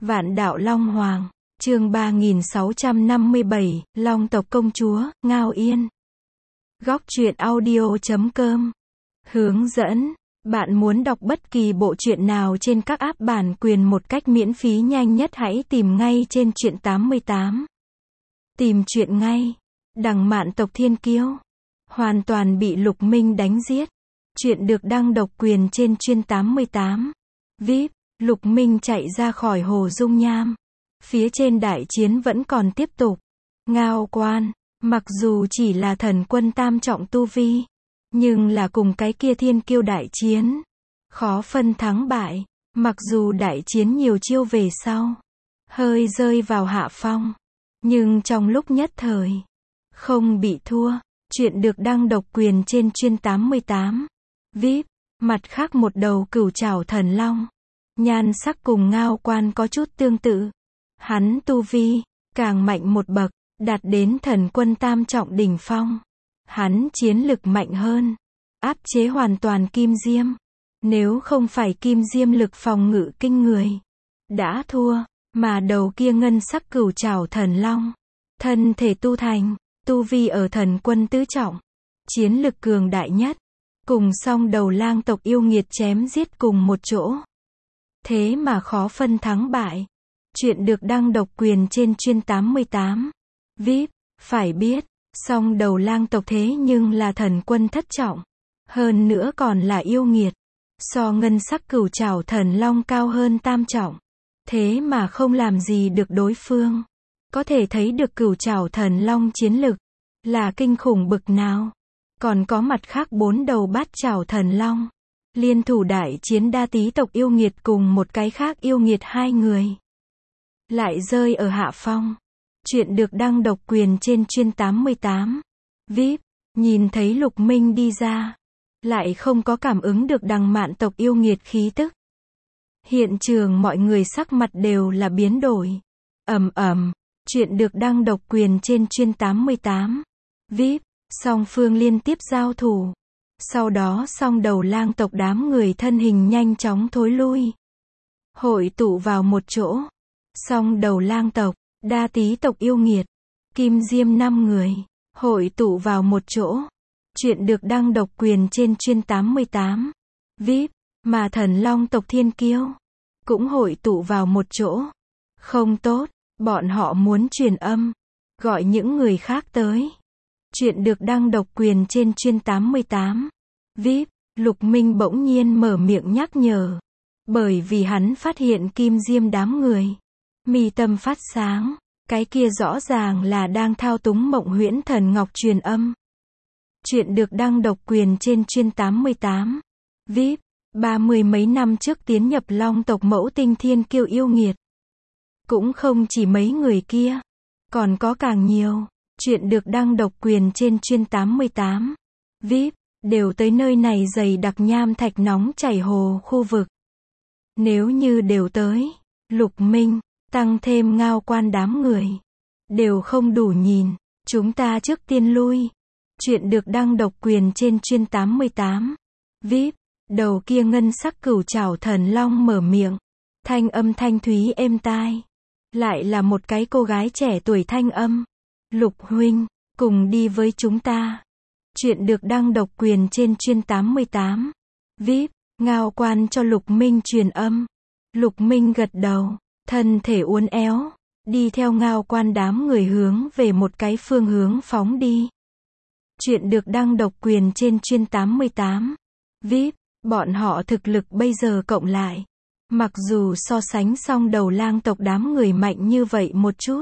Vạn đạo Long Hoàng, chương 3657, Long tộc công chúa, Ngao Yên. Góc truyện audio.com. Hướng dẫn, bạn muốn đọc bất kỳ bộ truyện nào trên các app bản quyền một cách miễn phí nhanh nhất hãy tìm ngay trên truyện 88. Tìm truyện ngay. Đằng Mạn tộc Thiên Kiêu hoàn toàn bị Lục Minh đánh giết. Truyện được đăng độc quyền trên truyện 88. VIP, Lục Minh chạy ra khỏi hồ dung nham. Phía trên đại chiến vẫn còn tiếp tục. Ngao Quan, mặc dù chỉ là thần quân tam trọng tu vi, nhưng là cùng cái kia Thiên Kiêu đại chiến, khó phân thắng bại. Mặc dù đại chiến nhiều chiêu về sau, hơi rơi vào hạ phong, nhưng trong lúc nhất thời, không bị thua. Chuyện được đăng độc quyền trên truyện 88. VIP, mặt khác một đầu cửu trảo thần long. Nhan sắc cùng Ngao Quan có chút tương tự. Hắn tu vi càng mạnh một bậc, đạt đến thần quân tam trọng đỉnh phong. Hắn chiến lực mạnh hơn, áp chế hoàn toàn Kim Diêm. Nếu không phải Kim Diêm lực phòng ngự kinh người, đã thua. Mà đầu kia ngân sắc cửu trảo thần long, thân thể tu thành, tu vi ở thần quân tứ trọng, chiến lực cường đại nhất, cùng song đầu lang tộc yêu nghiệt chém giết cùng một chỗ. Thế mà khó phân thắng bại. Chuyện được đăng độc quyền trên truyện 88. VIP, phải biết, song đầu lang tộc thế nhưng là thần quân thất trọng. Hơn nữa còn là yêu nghiệt. So ngân sắc cửu trảo thần long cao hơn tam trọng. Thế mà không làm gì được đối phương. Có thể thấy được cửu trảo thần long chiến lực là kinh khủng bực nào. Còn có mặt khác 4 đầu bát trảo thần long liên thủ đại chiến đa tý tộc yêu nghiệt cùng một cái khác yêu nghiệt 2 người. Lại rơi ở hạ phong. Chuyện được đăng độc quyền trên truyện 88. VIP, nhìn thấy Lục Minh đi ra, lại không có cảm ứng được đằng Mạn tộc yêu nghiệt khí tức. Hiện trường mọi người sắc mặt đều là biến đổi. Chuyện được đăng độc quyền trên truyện 88. VIP, song phương liên tiếp giao thủ. Sau đó song đầu lang tộc đám người thân hình nhanh chóng thối lui, hội tụ vào một chỗ. Song đầu lang tộc, đa tý tộc yêu nghiệt, Kim Diêm 5 người, hội tụ vào một chỗ. Chuyện được đăng độc quyền trên truyện 88. VIP, mà thần long tộc Thiên Kiêu cũng hội tụ vào một chỗ. Không tốt, bọn họ muốn truyền âm, gọi những người khác tới. Chuyện được đăng độc quyền trên truyện 88. VIP, Lục Minh bỗng nhiên mở miệng nhắc nhở. Bởi vì hắn phát hiện Kim Diêm đám người mi tâm phát sáng, cái kia rõ ràng là đang thao túng Mộng Huyễn Thần Ngọc truyền âm. Chuyện được đăng độc quyền trên truyện 88. VIP, 30 mấy năm trước tiến nhập Long tộc mẫu tinh Thiên Kiêu yêu nghiệt. Cũng không chỉ mấy người kia, còn có càng nhiều. Chuyện được đăng độc quyền trên truyện 88. VIP, đều tới nơi này dày đặc nham thạch nóng chảy hồ khu vực. Nếu như đều tới, Lục Minh, tăng thêm Ngao Quan đám người, đều không đủ nhìn. Chúng ta trước tiên lui. Chuyện được đăng độc quyền trên truyện 88. VIP, đầu kia ngân sắc cửu trảo thần long mở miệng. Thanh âm thanh thúy êm tai. Lại là một cái cô gái trẻ tuổi thanh âm. Lục huynh, cùng đi với chúng ta. Chuyện được đăng độc quyền trên truyện 88. VIP, Ngao Quan cho Lục Minh truyền âm. Lục Minh gật đầu, thân thể uốn éo, đi theo Ngao Quan đám người hướng về một cái phương hướng phóng đi. Chuyện được đăng độc quyền trên truyện 88. VIP, bọn họ thực lực bây giờ cộng lại, mặc dù so sánh song đầu lang tộc đám người mạnh như vậy một chút,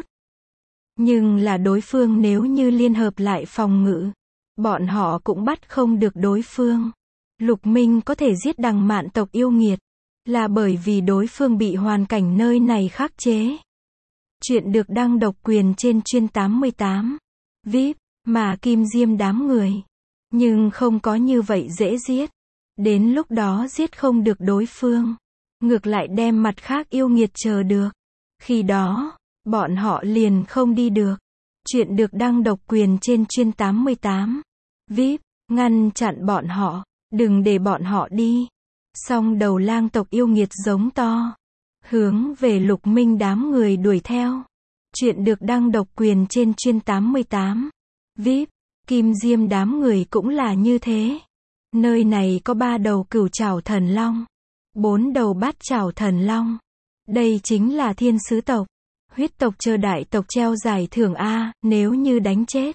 nhưng là đối phương nếu như liên hợp lại phòng ngự, bọn họ cũng bắt không được đối phương. Lục Minh có thể giết đằng Mạn tộc yêu nghiệt, là bởi vì đối phương bị hoàn cảnh nơi này khắc chế. Chuyện được đăng độc quyền trên truyện 88. VIP, mà Kim Diêm đám người, nhưng không có như vậy dễ giết. Đến lúc đó giết không được đối phương, ngược lại đem mặt khác yêu nghiệt chờ được. Khi đó, bọn họ liền không đi được. Chuyện được đăng độc quyền trên truyện 88. VIP, ngăn chặn bọn họ, đừng để bọn họ đi. Song đầu lang tộc yêu nghiệt giống to. hướng về Lục Minh đám người đuổi theo. Chuyện được đăng độc quyền trên chuyên 88. VIP, Kim Diêm đám người cũng là như thế. Nơi này có 3 đầu cửu trảo thần long, 4 đầu bát trảo thần long. Đây chính là thiên sứ tộc. Huyết tộc chờ đại tộc treo giải thưởng A, nếu như đánh chết.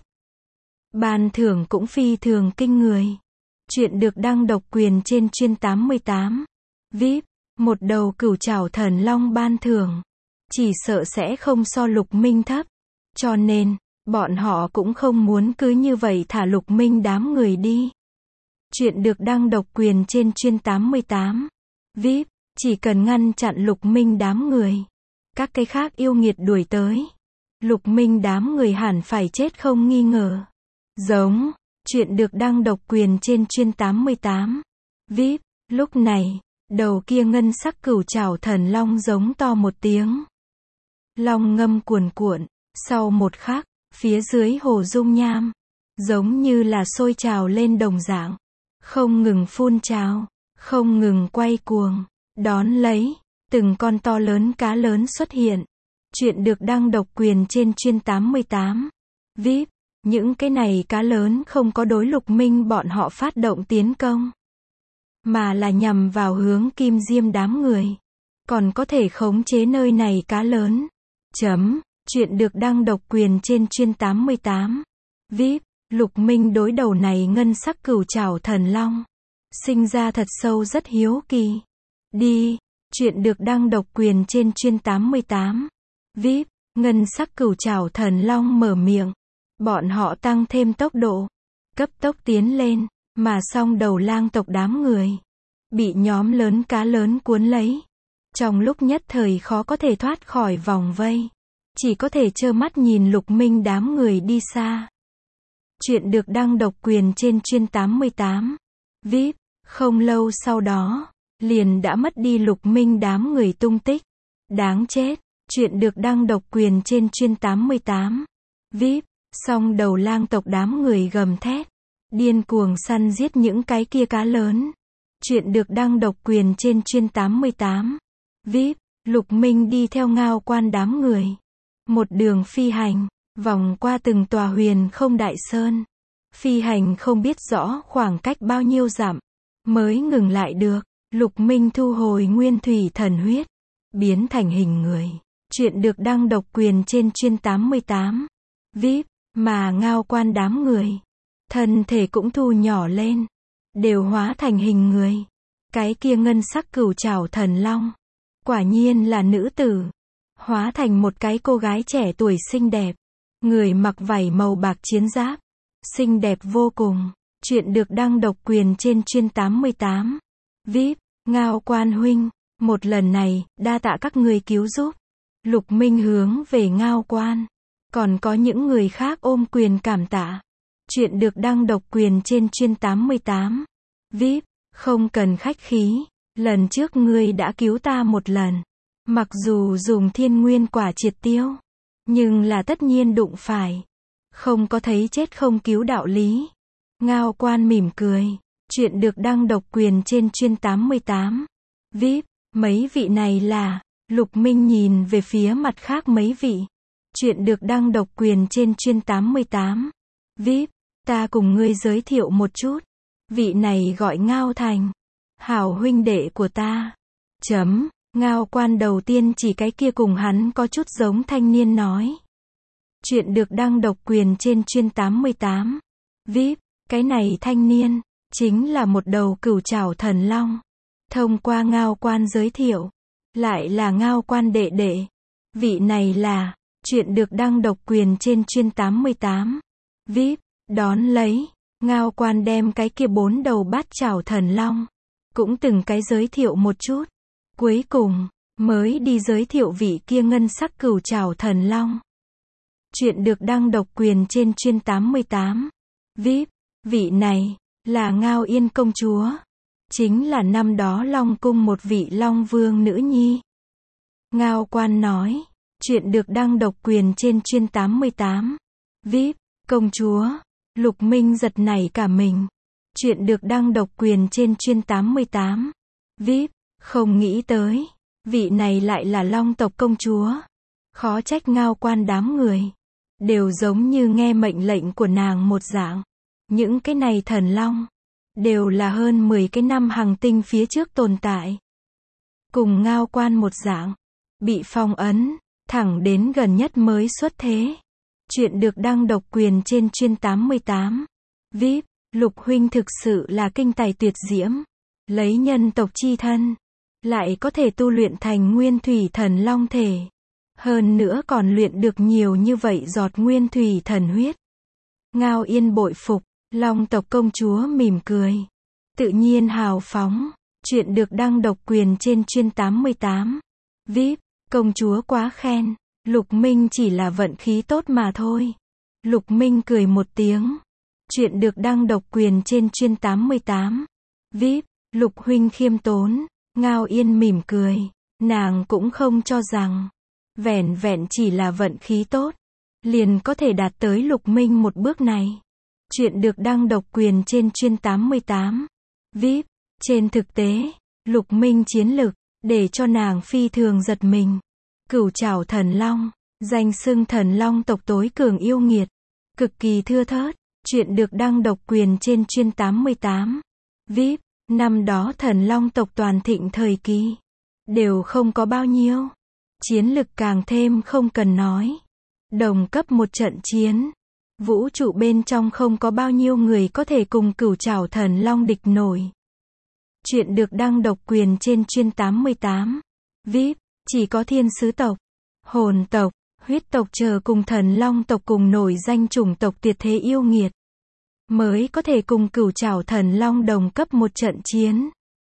Ban thưởng cũng phi thường kinh người. Chuyện được đăng độc quyền trên chuyên 88. VIP, một đầu cửu trảo thần long ban thưởng. Chỉ sợ sẽ không so Lục Minh thấp. Cho nên, bọn họ cũng không muốn cứ như vậy thả Lục Minh đám người đi. Chuyện được đăng độc quyền trên chuyên 88. VIP, chỉ cần ngăn chặn Lục Minh đám người. Các cái khác yêu nghiệt đuổi tới. Lục Minh đám người hẳn phải chết không nghi ngờ. Giống, chuyện được đăng độc quyền trên chuyên 88. VIP, lúc này, đầu kia ngân sắc cửu trảo thần long giống to một tiếng. Long ngâm cuồn cuộn, sau một khắc, phía dưới hồ dung nham, giống như là sôi trào lên đồng dạng, không ngừng phun trào, không ngừng quay cuồng, đón lấy, từng con to lớn cá lớn xuất hiện. Chuyện được đăng độc quyền trên chuyên 88. VIP, những cái này cá lớn không có đối Lục Minh bọn họ phát động tiến công, mà là nhằm vào hướng Kim Diêm đám người. Còn có thể khống chế nơi này cá lớn. Chuyện được đăng độc quyền trên chuyên 88. VIP, Lục Minh đối đầu này ngân sắc cửu trảo thần long. Sinh ra thật sâu rất hiếu kỳ. Đi, chuyện được đăng độc quyền trên chuyên 88. VIP, ngân sắc cửu trảo thần long mở miệng. Bọn họ tăng thêm tốc độ, cấp tốc tiến lên, mà song đầu lang tộc đám người bị nhóm lớn cá lớn cuốn lấy. Trong lúc nhất thời khó có thể thoát khỏi vòng vây, chỉ có thể trơ mắt nhìn Lục Minh đám người đi xa. Chuyện được đăng độc quyền trên chuyên 88. VIP, không lâu sau đó, liền đã mất đi Lục Minh đám người tung tích. Đáng chết, chuyện được đăng độc quyền trên chuyên 88. VIP, song đầu lang tộc đám người gầm thét, điên cuồng săn giết những cái kia cá lớn. Chuyện được đăng độc quyền trên chuyên 88. VIP, Lục Minh đi theo Ngao Quan đám người. Một đường phi hành, vòng qua từng tòa huyền không đại sơn. Phi hành không biết rõ khoảng cách bao nhiêu dặm, mới ngừng lại được. Lục Minh thu hồi nguyên thủy thần huyết, biến thành hình người. Chuyện được đăng độc quyền trên chuyên 88. VIP, mà Ngao Quan đám người, thân thể cũng thu nhỏ lên, đều hóa thành hình người. Cái kia ngân sắc cửu trảo thần long, quả nhiên là nữ tử, hóa thành một cái cô gái trẻ tuổi xinh đẹp, người mặc vảy màu bạc chiến giáp, xinh đẹp vô cùng. Chuyện được đăng độc quyền trên chuyên 88. VIP, Ngao Quan huynh, một lần này, đa tạ các người cứu giúp. Lục Minh hướng về Ngao Quan, còn có những người khác ôm quyền cảm tạ. Chuyện được đăng độc quyền trên chuyên 88. VIP, không cần khách khí, lần trước ngươi đã cứu ta một lần. Mặc dù dùng thiên nguyên quả triệt tiêu, nhưng là tất nhiên đụng phải. Không có thấy chết không cứu đạo lý. Ngao Quan mỉm cười. Chuyện được đăng độc quyền trên chuyên 88. VIP, mấy vị này là... Lục Minh nhìn về phía mặt khác mấy vị. Chuyện được đăng độc quyền trên chuyên 88. VIP, ta cùng ngươi giới thiệu một chút. Vị này gọi Ngao Thành, hảo huynh đệ của ta. Ngao Quan đầu tiên chỉ cái kia cùng hắn có chút giống thanh niên nói. Chuyện được đăng độc quyền trên chuyên 88. VIP, cái này thanh niên, chính là một đầu cửu trảo thần long. Thông qua Ngao Quan giới thiệu, lại là Ngao Quan đệ đệ. Vị này là, chuyện được đăng độc quyền trên chuyên 88. VIP, đón lấy, Ngao Quan đem cái kia 4 đầu bát trảo thần long, cũng từng cái giới thiệu một chút. Cuối cùng, mới đi giới thiệu vị kia ngân sắc cửu trảo thần long. Chuyện được đăng độc quyền trên chuyên 88. VIP, vị này, là Ngao Yên công chúa. Chính là năm đó Long Cung một vị Long Vương nữ nhi. Ngao Quan nói, chuyện được đăng độc quyền trên chuyên 88. VIP, công chúa. Lục Minh giật nảy cả mình. Chuyện được đăng độc quyền trên chuyên 88. VIP, không nghĩ tới. Vị này lại là Long tộc công chúa. Khó trách Ngao Quan đám người đều giống như nghe mệnh lệnh của nàng một dạng. Những cái này thần long đều là hơn 10 cái năm hành tinh phía trước tồn tại. Cùng Ngao Quan một dạng, bị phong ấn, thẳng đến gần nhất mới xuất thế. Chuyện được đăng độc quyền trên chuyên 88. VIP, Lục huynh thực sự là kinh tài tuyệt diễm. Lấy nhân tộc chi thân, lại có thể tu luyện thành nguyên thủy thần long thể. Hơn nữa còn luyện được nhiều như vậy giọt nguyên thủy thần huyết. Ngao Yên bội phục, Long tộc công chúa mỉm cười. Tự nhiên hào phóng. Chuyện được đăng độc quyền trên chuyên 88. VIP, công chúa quá khen. Lục Minh chỉ là vận khí tốt mà thôi. Lục Minh cười một tiếng. Chuyện được đăng độc quyền trên chuyên 88. VIP, Lục huynh khiêm tốn. Ngao Yên mỉm cười. Nàng cũng không cho rằng vẻn vẹn chỉ là vận khí tốt liền có thể đạt tới Lục Minh một bước này. Chuyện được đăng độc quyền trên chuyên 88. VIP, trên thực tế, Lục Minh chiến lực để cho nàng phi thường giật mình. Cửu trảo thần long, danh xưng thần long tộc tối cường yêu nghiệt, cực kỳ thưa thớt. Chuyện được đăng độc quyền trên chuyên 88. VIP, năm đó thần long tộc toàn thịnh thời kỳ đều không có bao nhiêu. Chiến lực càng thêm không cần nói. Đồng cấp một trận chiến, vũ trụ bên trong không có bao nhiêu người có thể cùng cửu trảo thần long địch nổi. Chuyện được đăng độc quyền trên chuyên 88. VIP, chỉ có thiên sứ tộc, hồn tộc, huyết tộc chờ cùng thần long tộc cùng nổi danh chủng tộc tuyệt thế yêu nghiệt mới có thể cùng cửu trảo thần long đồng cấp một trận chiến.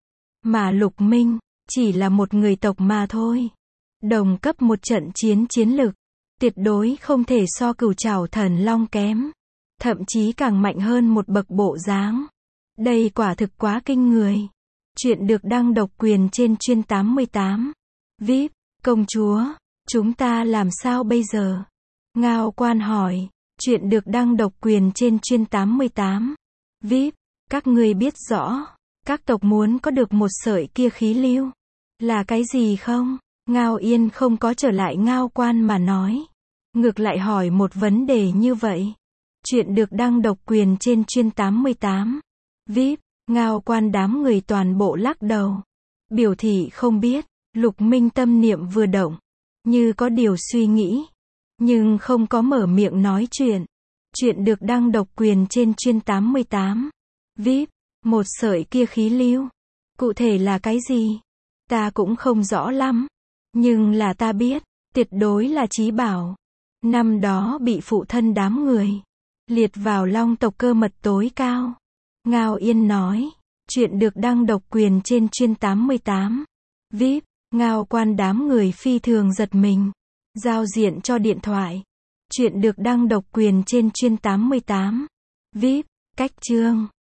Mà Lục Minh chỉ là một người tộc mà thôi. Đồng cấp một trận chiến chiến lực tuyệt đối không thể so cửu trảo thần long kém, thậm chí càng mạnh hơn một bậc bộ dáng. Đây quả thực quá kinh người. Chuyện được đăng độc quyền trên chuyên 88. VIP, công chúa, chúng ta làm sao bây giờ? Ngao Quan hỏi. Chuyện được đăng độc quyền trên chuyên 88. VIP, các ngươi biết rõ, các tộc muốn có được một sợi kia khí lưu là cái gì không? Ngao Yên không có trở lại Ngao Quan mà nói. Ngược lại hỏi một vấn đề như vậy. Chuyện được đăng độc quyền trên chuyên 88. VIP, Ngao Quan đám người toàn bộ lắc đầu. Biểu thị không biết. Lục Minh tâm niệm vừa động, như có điều suy nghĩ, nhưng không có mở miệng nói chuyện. Chuyện được đăng độc quyền trên chuyên 88. VIP, một sợi kia khí lưu. Cụ thể là cái gì? Ta cũng không rõ lắm. Nhưng là ta biết, tuyệt đối là chí bảo. Năm đó bị phụ thân đám người liệt vào long tộc cơ mật tối cao. Ngao Yên nói. Chuyện được đăng độc quyền trên chuyên 88. VIP, Ngao Quan đám người phi thường giật mình. Giao diện cho điện thoại. Chuyện được đăng độc quyền trên chuyên 88. VIP, cách chương.